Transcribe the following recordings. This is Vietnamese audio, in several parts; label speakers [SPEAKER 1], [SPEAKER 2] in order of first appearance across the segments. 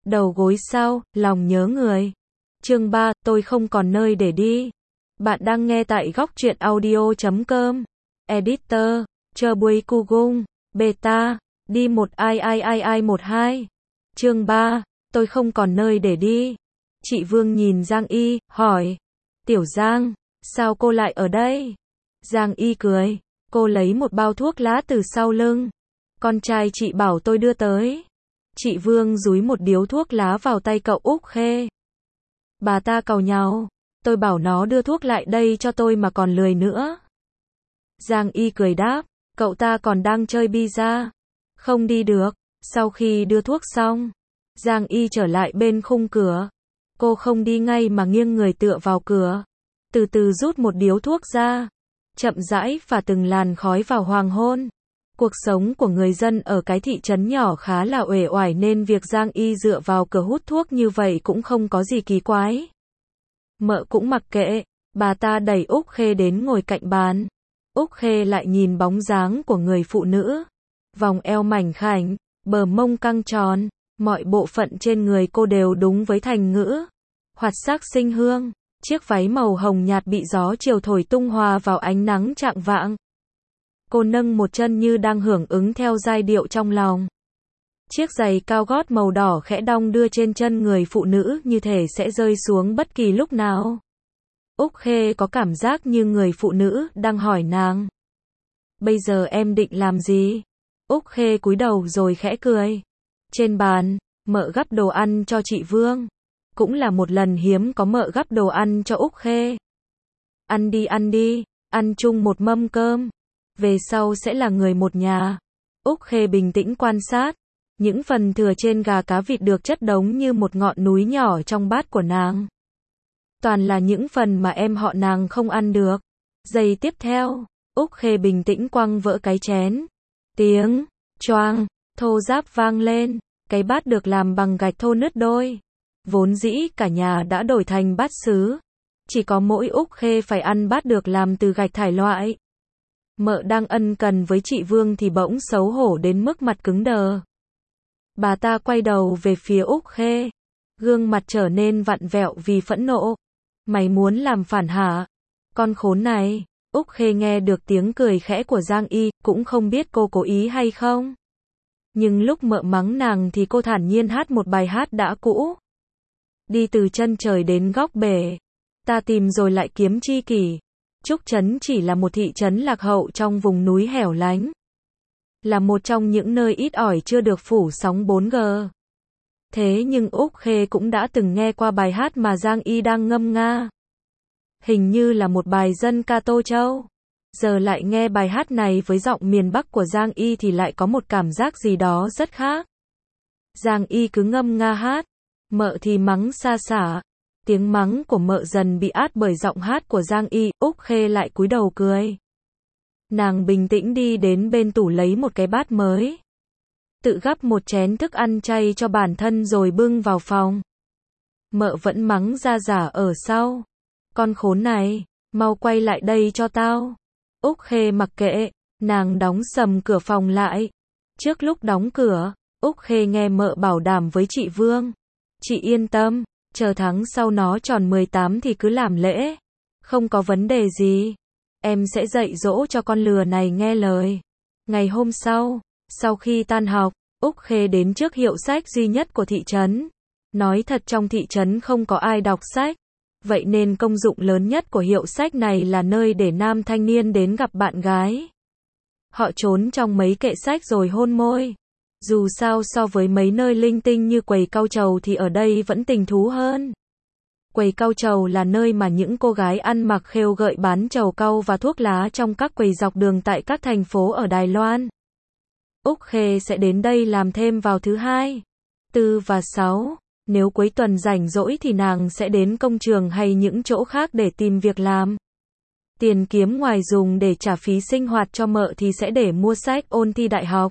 [SPEAKER 1] Đầu gối sau, lòng nhớ người. Chương 3, tôi không còn nơi để đi. Bạn đang nghe tại góc truyện audio.com. Editor, chờ buổi cu gung, beta, đi một ai 12. Chương 3, tôi không còn nơi để đi. Chị Vương nhìn Giang Y, hỏi. Tiểu Giang, sao cô lại ở đây? Giang Y cười, cô lấy một bao thuốc lá từ sau lưng. Con trai chị bảo tôi đưa tới. Chị Vương dúi một điếu thuốc lá vào tay cậu Úc Khê. Bà ta càu nhàu, tôi bảo nó đưa thuốc lại đây cho tôi mà còn lười nữa. Giang Y cười đáp, cậu ta còn đang chơi pizza. Không đi được. Sau khi đưa thuốc xong, Giang Y trở lại bên khung cửa. Cô không đi ngay mà nghiêng người tựa vào cửa. Từ từ rút một điếu thuốc ra. Chậm rãi phả từng làn khói vào hoàng hôn. Cuộc sống của người dân ở cái thị trấn nhỏ khá là uể oải nên việc Giang Y dựa vào cửa hút thuốc như vậy cũng không có gì kỳ quái. Mợ cũng mặc kệ, bà ta đẩy Úc Khê đến ngồi cạnh bàn. Úc Khê lại nhìn bóng dáng của người phụ nữ. Vòng eo mảnh khảnh, bờ mông căng tròn, mọi bộ phận trên người cô đều đúng với thành ngữ. Hoạt sắc sinh hương, chiếc váy màu hồng nhạt bị gió chiều thổi tung hòa vào ánh nắng chạng vạng. Cô nâng một chân như đang hưởng ứng theo giai điệu trong lòng. Chiếc giày cao gót màu đỏ khẽ đong đưa trên chân người phụ nữ như thể sẽ rơi xuống bất kỳ lúc nào. Úc Khê có cảm giác như người phụ nữ đang hỏi nàng. Bây giờ em định làm gì? Úc Khê cúi đầu rồi khẽ cười. Trên bàn, mợ gắp đồ ăn cho chị Vương. Cũng là một lần hiếm có mợ gắp đồ ăn cho Úc Khê. Ăn đi, ăn chung một mâm cơm. Về sau sẽ là người một nhà. Úc Khê bình tĩnh quan sát. Những phần thừa trên gà cá vịt được chất đống như một ngọn núi nhỏ trong bát của nàng. Toàn là những phần mà em họ nàng không ăn được. Giây tiếp theo, Úc Khê bình tĩnh quăng vỡ cái chén. Tiếng choang thô ráp vang lên. Cái bát được làm bằng gạch thô nứt đôi. Vốn dĩ cả nhà đã đổi thành bát sứ. Chỉ có mỗi Úc Khê phải ăn bát được làm từ gạch thải loại. Mợ đang ân cần với chị Vương thì bỗng xấu hổ đến mức mặt cứng đờ. Bà ta quay đầu về phía Úc Khê. Gương mặt trở nên vặn vẹo vì phẫn nộ. Mày muốn làm phản hả? Con khốn này. Úc Khê nghe được tiếng cười khẽ của Giang Y, cũng không biết cô cố ý hay không. Nhưng lúc mợ mắng nàng thì cô thản nhiên hát một bài hát đã cũ. Đi từ chân trời đến góc bể. Ta tìm rồi lại kiếm chi kỷ. Trúc Trấn chỉ là một thị trấn lạc hậu trong vùng núi hẻo lánh. Là một trong những nơi ít ỏi chưa được phủ sóng 4G. Thế nhưng Úc Khê cũng đã từng nghe qua bài hát mà Giang Y đang ngâm nga. Hình như là một bài dân ca Tô Châu. Giờ lại nghe bài hát này với giọng miền Bắc của Giang Y thì lại có một cảm giác gì đó rất khác. Giang Y cứ ngâm nga hát. Mợ thì mắng xa xả. Tiếng mắng của mợ dần bị át bởi giọng hát của Giang Y. Úc Khê lại cúi đầu cười. Nàng bình tĩnh đi đến bên tủ lấy một cái bát mới. Tự gắp một chén thức ăn chay cho bản thân rồi bưng vào phòng. Mợ vẫn mắng ra giả ở sau. Con khốn này, mau quay lại đây cho tao. Úc Khê mặc kệ, nàng đóng sầm cửa phòng lại. Trước lúc đóng cửa, Úc Khê nghe mợ bảo đảm với chị Vương. Chị yên tâm, chờ tháng sau nó tròn 18 thì cứ làm lễ. Không có vấn đề gì. Em sẽ dạy dỗ cho con lừa này nghe lời. Ngày hôm sau khi tan học, Úc Khê đến trước hiệu sách duy nhất của thị trấn. Nói thật trong thị trấn không có ai đọc sách. Vậy nên công dụng lớn nhất của hiệu sách này là nơi để nam thanh niên đến gặp bạn gái. Họ trốn trong mấy kệ sách rồi hôn môi. Dù sao so với mấy nơi linh tinh như quầy cau trầu thì ở đây vẫn tình thú hơn. Quầy cau trầu là nơi mà những cô gái ăn mặc khêu gợi bán trầu cau và thuốc lá trong các quầy dọc đường tại các thành phố ở Đài Loan. Úc Khê sẽ đến đây làm thêm vào thứ 2, 4 và 6. Nếu cuối tuần rảnh rỗi thì nàng sẽ đến công trường hay những chỗ khác để tìm việc làm. Tiền kiếm ngoài dùng để trả phí sinh hoạt cho mợ thì sẽ để mua sách ôn thi đại học.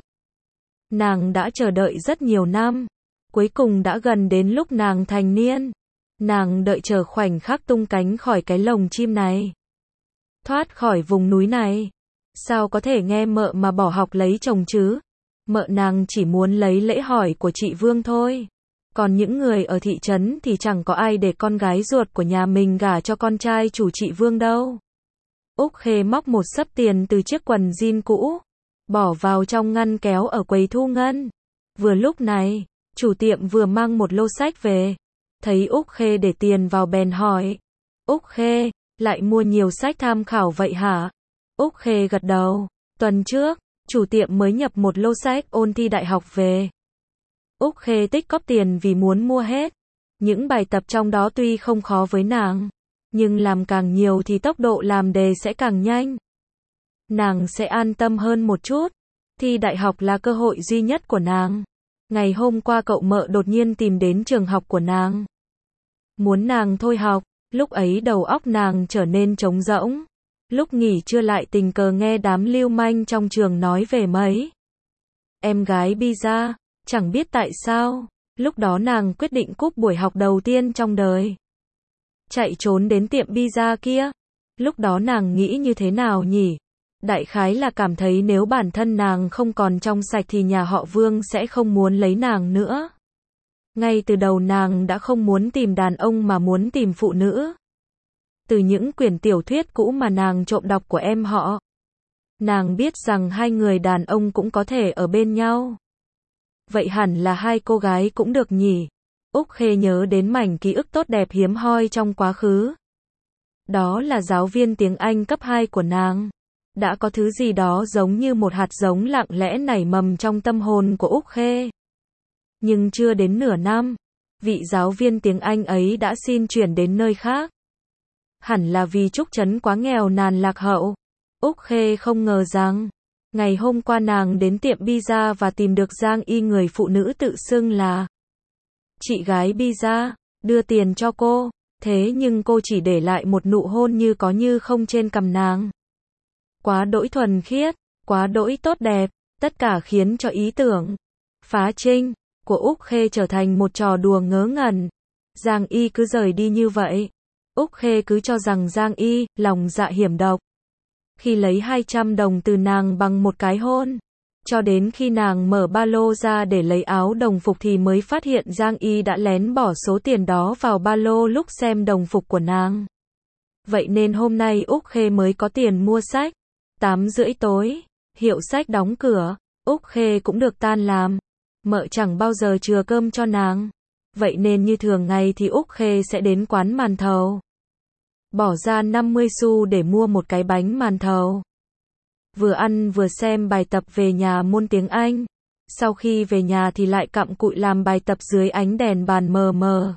[SPEAKER 1] Nàng đã chờ đợi rất nhiều năm. Cuối cùng đã gần đến lúc nàng thành niên. Nàng đợi chờ khoảnh khắc tung cánh khỏi cái lồng chim này. Thoát khỏi vùng núi này. Sao có thể nghe mợ mà bỏ học lấy chồng chứ? Mợ nàng chỉ muốn lấy lễ hỏi của chị Vương thôi. Còn những người ở thị trấn thì chẳng có ai để con gái ruột của nhà mình gả cho con trai chủ trị Vương đâu. Úc Khê móc một xấp tiền từ chiếc quần jean cũ, bỏ vào trong ngăn kéo ở quầy thu ngân. Vừa lúc này, chủ tiệm vừa mang một lô sách về. Thấy Úc Khê để tiền vào bèn hỏi. Úc Khê, lại mua nhiều sách tham khảo vậy hả? Úc Khê gật đầu. Tuần trước, chủ tiệm mới nhập một lô sách ôn thi đại học về. Úc Khê tích cóp tiền vì muốn mua hết. Những bài tập trong đó tuy không khó với nàng, nhưng làm càng nhiều thì tốc độ làm đề sẽ càng nhanh. Nàng sẽ an tâm hơn một chút. Thi đại học là cơ hội duy nhất của nàng. Ngày hôm qua cậu mợ đột nhiên tìm đến trường học của nàng. Muốn nàng thôi học, lúc ấy đầu óc nàng trở nên trống rỗng. Lúc nghỉ trưa lại tình cờ nghe đám lưu manh trong trường nói về mấy em gái pizza, chẳng biết tại sao, lúc đó nàng quyết định cúp buổi học đầu tiên trong đời. Chạy trốn đến tiệm pizza kia. Lúc đó nàng nghĩ như thế nào nhỉ? Đại khái là cảm thấy nếu bản thân nàng không còn trong sạch thì nhà họ Vương sẽ không muốn lấy nàng nữa. Ngay từ đầu nàng đã không muốn tìm đàn ông mà muốn tìm phụ nữ. Từ những quyển tiểu thuyết cũ mà nàng trộm đọc của em họ, nàng biết rằng hai người đàn ông cũng có thể ở bên nhau. Vậy hẳn là hai cô gái cũng được nhỉ? Úc Khê nhớ đến mảnh ký ức tốt đẹp hiếm hoi trong quá khứ. Đó là giáo viên tiếng Anh cấp 2 của nàng. Đã có thứ gì đó giống như một hạt giống lặng lẽ nảy mầm trong tâm hồn của Úc Khê. Nhưng chưa đến nửa năm, vị giáo viên tiếng Anh ấy đã xin chuyển đến nơi khác. Hẳn là vì Trúc Trấn quá nghèo nàn lạc hậu. Úc Khê không ngờ rằng, ngày hôm qua nàng đến tiệm pizza và tìm được Giang Y, người phụ nữ tự xưng là chị gái pizza, đưa tiền cho cô. Thế nhưng cô chỉ để lại một nụ hôn như có như không trên cằm nàng. Quá đỗi thuần khiết, quá đỗi tốt đẹp, tất cả khiến cho ý tưởng phá trinh của Úc Khê trở thành một trò đùa ngớ ngẩn. Giang Y cứ rời đi như vậy. Úc Khê cứ cho rằng Giang Y lòng dạ hiểm độc. Khi lấy 200 đồng từ nàng bằng một cái hôn, cho đến khi nàng mở ba lô ra để lấy áo đồng phục thì mới phát hiện Giang Y đã lén bỏ số tiền đó vào ba lô lúc xem đồng phục của nàng. Vậy nên hôm nay Úc Khê mới có tiền mua sách. 8:30 tối, hiệu sách đóng cửa, Úc Khê cũng được tan làm. Mợ chẳng bao giờ chừa cơm cho nàng. Vậy nên như thường ngày thì Úc Khê sẽ đến quán màn thầu. Bỏ ra 50 xu để mua một cái bánh màn thầu. Vừa ăn vừa xem bài tập về nhà môn tiếng Anh. Sau khi về nhà thì lại cặm cụi làm bài tập dưới ánh đèn bàn mờ mờ.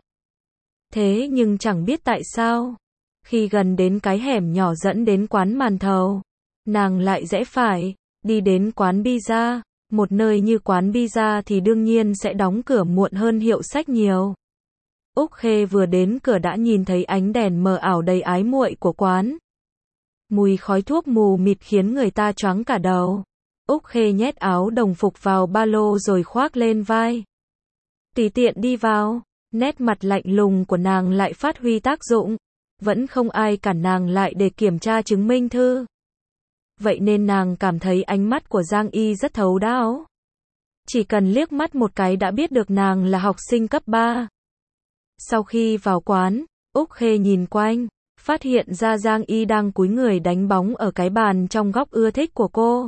[SPEAKER 1] Thế nhưng chẳng biết tại sao, khi gần đến cái hẻm nhỏ dẫn đến quán màn thầu, nàng lại rẽ phải, đi đến quán pizza. Một nơi như quán pizza thì đương nhiên sẽ đóng cửa muộn hơn hiệu sách nhiều. Úc Khê vừa đến cửa đã nhìn thấy ánh đèn mờ ảo đầy ái muội của quán. Mùi khói thuốc mù mịt khiến người ta choáng cả đầu. Úc Khê nhét áo đồng phục vào ba lô rồi khoác lên vai. Tùy tiện đi vào, nét mặt lạnh lùng của nàng lại phát huy tác dụng. Vẫn không ai cản nàng lại để kiểm tra chứng minh thư. Vậy nên nàng cảm thấy ánh mắt của Giang Y rất thấu đáo. Chỉ cần liếc mắt một cái đã biết được nàng là học sinh cấp 3. Sau khi vào quán, Úc Khê nhìn quanh, phát hiện ra Giang Y đang cúi người đánh bóng ở cái bàn trong góc ưa thích của cô.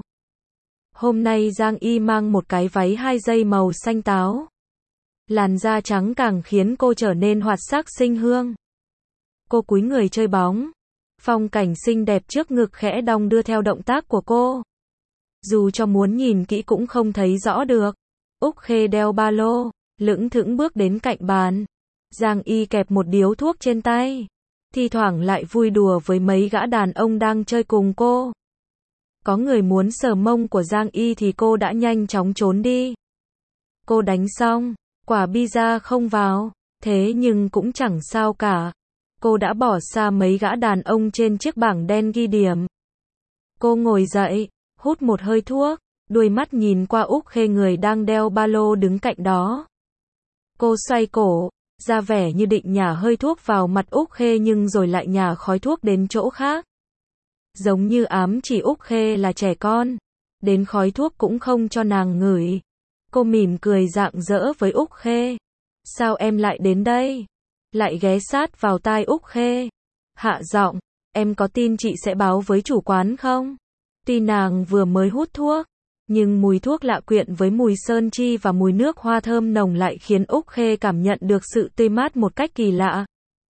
[SPEAKER 1] Hôm nay Giang Y mang một cái váy 2 dây màu xanh táo. Làn da trắng càng khiến cô trở nên hoạt sắc xinh hương. Cô cúi người chơi bóng. Phong cảnh xinh đẹp trước ngực khẽ đong đưa theo động tác của cô. Dù cho muốn nhìn kỹ cũng không thấy rõ được. Úc Khê đeo ba lô, lững thững bước đến cạnh bàn. Giang Y kẹp một điếu thuốc trên tay. Thi thoảng lại vui đùa với mấy gã đàn ông đang chơi cùng cô. Có người muốn sờ mông của Giang Y thì cô đã nhanh chóng trốn đi. Cô đánh xong, quả pizza không vào, thế nhưng cũng chẳng sao cả. Cô đã bỏ xa mấy gã đàn ông trên chiếc bảng đen ghi điểm. Cô ngồi dậy, hút một hơi thuốc, đuôi mắt nhìn qua Úc Khê người đang đeo ba lô đứng cạnh đó. Cô xoay cổ, ra vẻ như định nhả hơi thuốc vào mặt Úc Khê nhưng rồi lại nhả khói thuốc đến chỗ khác. Giống như ám chỉ Úc Khê là trẻ con, đến khói thuốc cũng không cho nàng ngửi. Cô mỉm cười rạng rỡ với Úc Khê. Sao em lại đến đây? Lại ghé sát vào tai Úc Khê. Hạ giọng, em có tin chị sẽ báo với chủ quán không? Tuy nàng vừa mới hút thuốc, nhưng mùi thuốc lạ quyện với mùi sơn chi và mùi nước hoa thơm nồng lại khiến Úc Khê cảm nhận được sự tươi mát một cách kỳ lạ.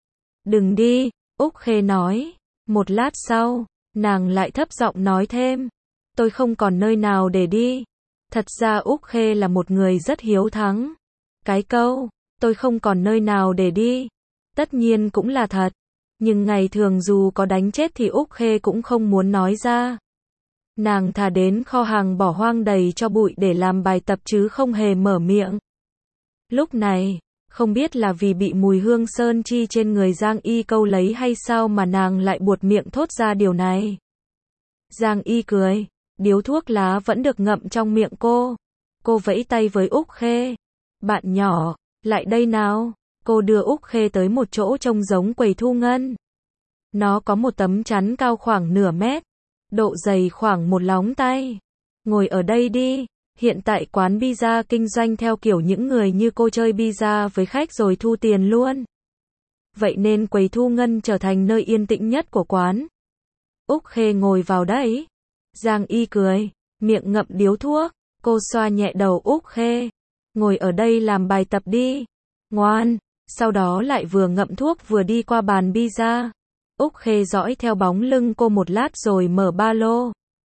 [SPEAKER 1] Đừng đi, Úc Khê nói. Một lát sau, nàng lại thấp giọng nói thêm. Tôi không còn nơi nào để đi. Thật ra Úc Khê là một người rất hiếu thắng. Cái câu, tôi không còn nơi nào để đi. Tất nhiên cũng là thật. Nhưng ngày thường dù có đánh chết thì Úc Khê cũng không muốn nói ra. Nàng thà đến kho hàng bỏ hoang đầy cho bụi để làm bài tập chứ không hề mở miệng. Lúc này, không biết là vì bị mùi hương sơn chi trên người Giang Y câu lấy hay sao mà nàng lại buột miệng thốt ra điều này. Giang Y cười, điếu thuốc lá vẫn được ngậm trong miệng cô. Cô vẫy tay với Úc Khê. Bạn nhỏ, lại đây nào. Cô đưa Úc Khê tới một chỗ trông giống quầy thu ngân. Nó có một tấm chắn cao khoảng nửa mét, độ dày khoảng một lóng tay. Ngồi ở đây đi. Hiện tại quán pizza kinh doanh theo kiểu những người như cô chơi pizza với khách rồi thu tiền luôn. Vậy nên quầy thu ngân trở thành nơi yên tĩnh nhất của quán. Úc Khê ngồi vào đấy. Giang Y cười, miệng ngậm điếu thuốc. Cô xoa nhẹ đầu Úc Khê. Ngồi ở đây làm bài tập đi. Ngoan. Sau đó lại vừa ngậm thuốc vừa đi qua bàn pizza. Úc Khê dõi theo bóng lưng cô một lát rồi mở ba lô.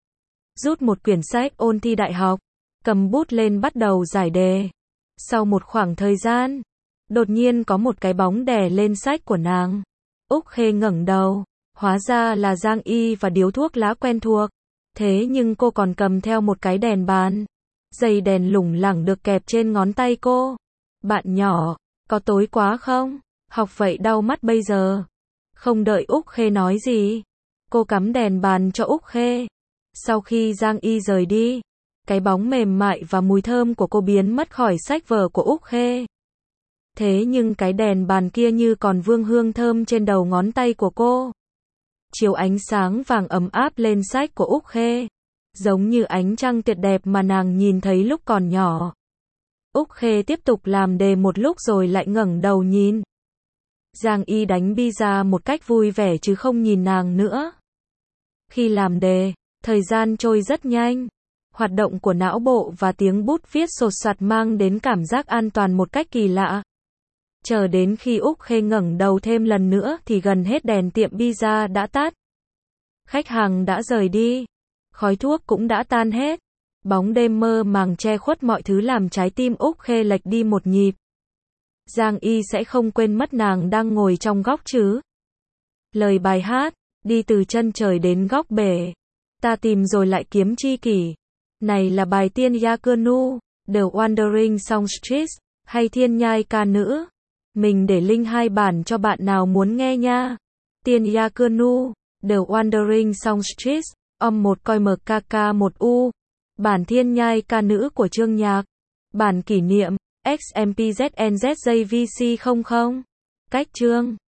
[SPEAKER 1] Rút một quyển sách ôn thi đại học. Cầm bút lên bắt đầu giải đề. Sau một khoảng thời gian, đột nhiên có một cái bóng đè lên sách của nàng. Úc Khê ngẩng đầu, hóa ra là Giang Y và điếu thuốc lá quen thuộc. Thế nhưng cô còn cầm theo một cái đèn bàn. Dây đèn lủng lẳng được kẹp trên ngón tay cô. Bạn nhỏ, có tối quá không? Học vậy đau mắt bây giờ. Không đợi Úc Khê nói gì, cô cắm đèn bàn cho Úc Khê. Sau khi Giang Y rời đi, cái bóng mềm mại và mùi thơm của cô biến mất khỏi sách vở của Úc Khê. Thế nhưng cái đèn bàn kia như còn vương hương thơm trên đầu ngón tay của cô. Chiếu ánh sáng vàng ấm áp lên sách của Úc Khê, giống như ánh trăng tuyệt đẹp mà nàng nhìn thấy lúc còn nhỏ. Úc Khê tiếp tục làm đề một lúc rồi lại ngẩng đầu nhìn. Giang Y đánh pizza một cách vui vẻ chứ không nhìn nàng nữa. Khi làm đề, thời gian trôi rất nhanh. Hoạt động của não bộ và tiếng bút viết sột soạt mang đến cảm giác an toàn một cách kỳ lạ. Chờ đến khi Úc Khê ngẩng đầu thêm lần nữa thì gần hết đèn tiệm pizza đã tắt. Khách hàng đã rời đi. Khói thuốc cũng đã tan hết. Bóng đêm mơ màng che khuất mọi thứ làm trái tim Úc Khê lệch đi một nhịp. Giang Y sẽ không quên mất nàng đang ngồi trong góc chứ. Lời bài hát, đi từ chân trời đến góc bể. Ta tìm rồi lại kiếm tri kỷ. Này là bài Tiên Yakunu, The Wandering Songstress, hay Thiên Nhai ca nữ. Mình để link hai bản cho bạn nào muốn nghe nha. Tiên Yakunu, The Wandering Songstress, một coi MKK1U. Bản Thiên Nhai ca nữ của Chương Nhạc. Bản kỷ niệm, XMPZNZJVC00. Cách chương.